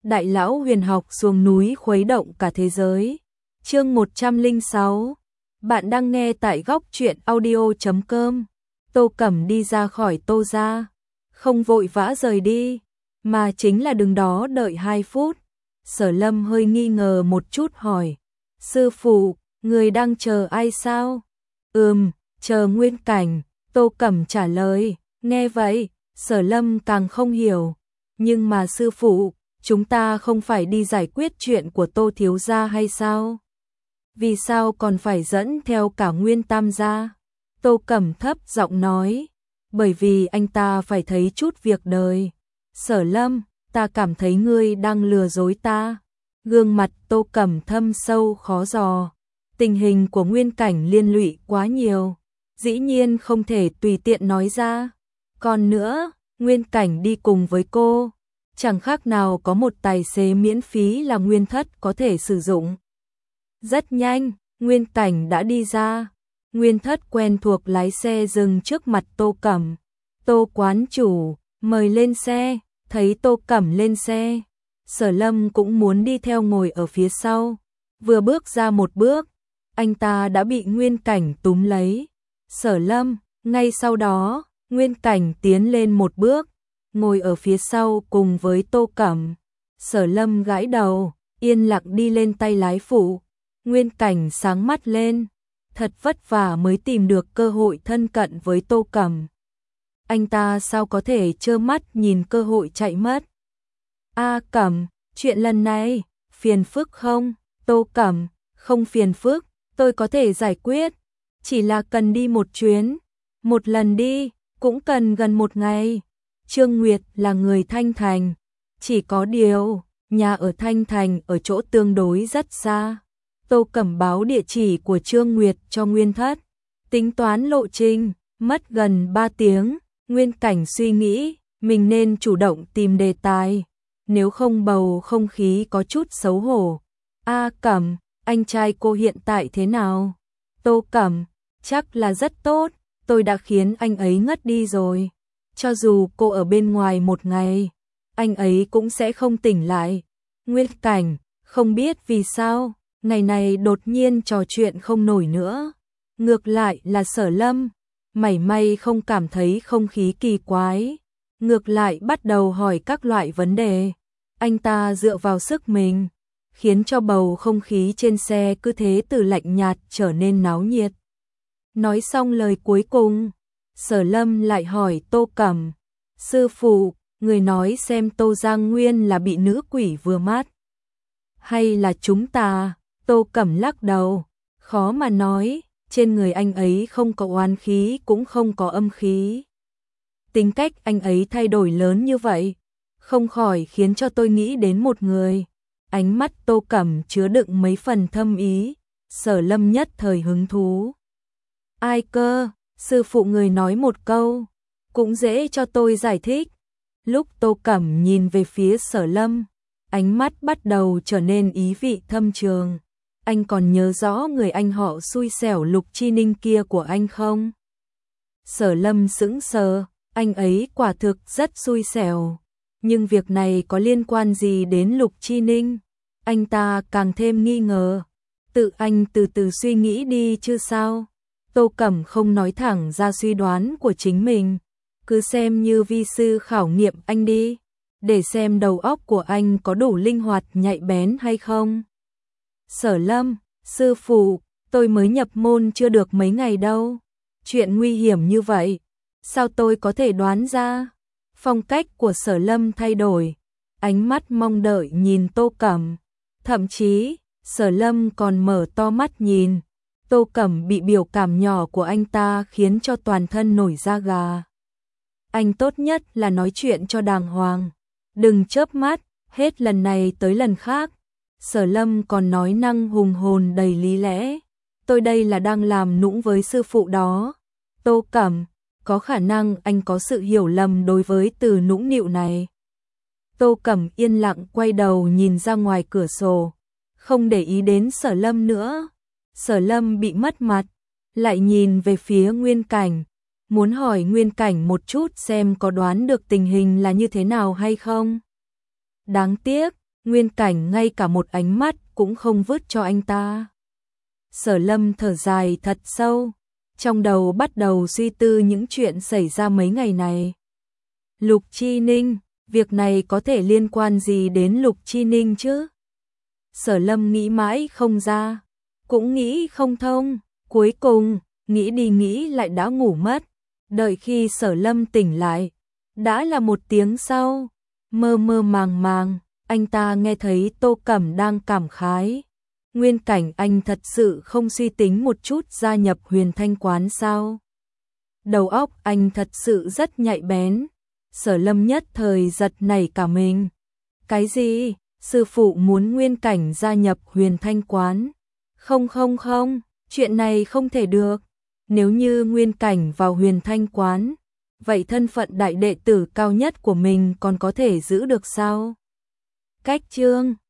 Đại lão huyền học xuống núi khuấy động cả thế giới. Chương 106. Bạn đang nghe tại góc truyện audio.com. Tô Cẩm đi ra khỏi Tô gia, không vội vã rời đi, mà chính là đứng đó đợi 2 phút. Sở Lâm hơi nghi ngờ một chút hỏi: "Sư phụ, người đang chờ ai sao?" Chờ Nguyên Cảnh." Tô Cẩm trả lời. Nghe vậy, Sở Lâm càng không hiểu. "Nhưng mà sư phụ, chúng ta không phải đi giải quyết chuyện của Tô thiếu gia hay sao? Vì sao còn phải dẫn theo cả Nguyên Tam gia?" Tô Cẩm thấp giọng nói: "Bởi vì anh ta phải thấy chút việc đời." "Sở Lâm, ta cảm thấy ngươi đang lừa dối ta." Gương mặt Tô Cẩm thâm sâu khó dò. Tình hình của Nguyên Cảnh liên lụy quá nhiều, dĩ nhiên không thể tùy tiện nói ra. Còn nữa, Nguyên Cảnh đi cùng với cô, chẳng khác nào có một tài xế miễn phí là Nguyên Thất có thể sử dụng. Rất nhanh, Nguyên Cảnh đã đi ra. Nguyên Thất quen thuộc lái xe dừng trước mặt Tô Cẩm. "Tô quán chủ, mời lên xe." Thấy Tô Cẩm lên xe, Sở Lâm cũng muốn đi theo ngồi ở phía sau. Vừa bước ra một bước, anh ta đã bị Nguyên Cảnh túm lấy. "Sở Lâm." Ngay sau đó, Nguyên Cảnh tiến lên một bước, ngồi ở phía sau cùng với Tô Cẩm. Sở Lâm gãi đầu, yên lặng đi lên tay lái phụ. Nguyên Cảnh sáng mắt lên, thật vất vả mới tìm được cơ hội thân cận với Tô Cẩm. Anh ta sao có thể trơ mắt nhìn cơ hội chạy mất. "A Cẩm, chuyện lần này, phiền phức không?" "Tô Cẩm, không phiền phức, tôi có thể giải quyết. Chỉ là cần đi một chuyến, một lần đi, cũng cần gần 1 ngày. Trương Nguyệt là người Thanh Thành, chỉ có điều, nhà ở Thanh Thành ở chỗ tương đối rất xa." Tô Cẩm báo địa chỉ của Trương Nguyệt cho Nguyên Thất. Tính toán lộ trình, mất gần 3 tiếng, Nguyên Cảnh suy nghĩ, mình nên chủ động tìm đề tài, nếu không bầu không khí có chút xấu hổ. "A Cẩm, anh trai cô hiện tại thế nào?" "Tô Cẩm, chắc là rất tốt, tôi đã khiến anh ấy ngất đi rồi. Cho dù cô ở bên ngoài 1 ngày, anh ấy cũng sẽ không tỉnh lại." Nguyên Cảnh, không biết vì sao, ngày này đột nhiên trò chuyện không nổi nữa. Ngược lại là Sở Lâm, mảy may không cảm thấy không khí kỳ quái, ngược lại bắt đầu hỏi các loại vấn đề. Anh ta dựa vào sức mình, khiến cho bầu không khí trên xe cứ thế từ lạnh nhạt trở nên náo nhiệt. Nói xong lời cuối cùng, Sở Lâm lại hỏi Tô Cẩm: "Sư phụ, người nói xem Tô Giang Nguyên là bị nữ quỷ vừa mắt, hay là chúng ta?" Tô Cẩm lắc đầu, khó mà nói, trên người anh ấy không có oán khí cũng không có âm khí. Tính cách anh ấy thay đổi lớn như vậy, không khỏi khiến cho tôi nghĩ đến một người. Ánh mắt Tô Cẩm chứa đựng mấy phần thâm ý. Sở Lâm nhất thời hứng thú. "Ai cơ?" "Sư phụ người nói một câu, cũng dễ cho tôi giải thích." Lúc Tô Cẩm nhìn về phía Sở Lâm, ánh mắt bắt đầu trở nên ý vị thâm trường. "Anh còn nhớ rõ người anh họ xui xẻo Lục Chi Ninh kia của anh không?" Sở Lâm sững sờ, anh ấy quả thực rất xui xẻo, nhưng việc này có liên quan gì đến Lục Chi Ninh? Anh ta càng thêm nghi ngờ. "Tự anh từ từ suy nghĩ đi chứ sao?" Tô Cẩm không nói thẳng ra suy đoán của chính mình, cứ xem như vi sư khảo nghiệm anh đi, để xem đầu óc của anh có đủ linh hoạt nhạy bén hay không. "Sở Lâm, sư phụ, tôi mới nhập môn chưa được mấy ngày đâu. Chuyện nguy hiểm như vậy, sao tôi có thể đoán ra?" Phong cách của Sở Lâm thay đổi, ánh mắt mong đợi nhìn Tô Cẩm. Thậm chí, Sở Lâm còn mở to mắt nhìn. Tô Cẩm bị biểu cảm nhỏ của anh ta khiến cho toàn thân nổi da gà. "Anh tốt nhất là nói chuyện cho đàng hoàng, đừng chớp mắt, hết lần này tới lần khác." Sở Lâm còn nói năng hùng hồn đầy lý lẽ. "Tôi đây là đang làm nũng với sư phụ đó." "Tô Cẩm, có khả năng anh có sự hiểu lầm đối với từ nũng nịu này." Tô Cẩm yên lặng quay đầu nhìn ra ngoài cửa sổ, không để ý đến Sở Lâm nữa. Sở Lâm bị mất mặt, lại nhìn về phía Nguyên Cảnh, muốn hỏi Nguyên Cảnh một chút xem có đoán được tình hình là như thế nào hay không. Đáng tiếc, Nguyên Cảnh ngay cả một ánh mắt cũng không vứt cho anh ta. Sở Lâm thở dài thật sâu, trong đầu bắt đầu suy tư những chuyện xảy ra mấy ngày này. Lục Chi Ninh, việc này có thể liên quan gì đến Lục Chi Ninh chứ? Sở Lâm nghĩ mãi không ra, cũng nghĩ không thông, cuối cùng, nghĩ đi nghĩ lại đã ngủ mất. Đợi khi Sở Lâm tỉnh lại, đã là 1 tiếng sau, mơ mơ màng màng, anh ta nghe thấy Tô Cẩm đang cảm khái. Nguyên Cảnh, anh thật sự không suy tính một chút gia nhập Huyền Thanh quán sao? Đầu óc anh thật sự rất nhạy bén. Sở Lâm nhất thời giật nảy cả mình. Cái gì? Sư phụ muốn Nguyên Cảnh gia nhập Huyền Thanh quán? Không không không, chuyện này không thể được. Nếu như Nguyên Cảnh vào Huyền Thanh quán, vậy thân phận đại đệ tử cao nhất của mình còn có thể giữ được sao? Cách chương